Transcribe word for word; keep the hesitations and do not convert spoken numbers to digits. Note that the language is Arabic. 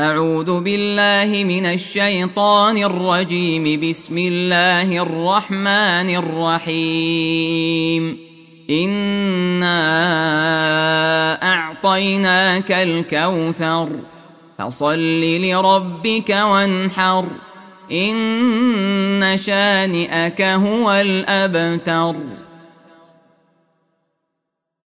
أعوذ بالله من الشيطان الرجيم. بسم الله الرحمن الرحيم. إنا أعطيناك الكوثر فصل لربك وانحر إن شانئك هو الأبتر.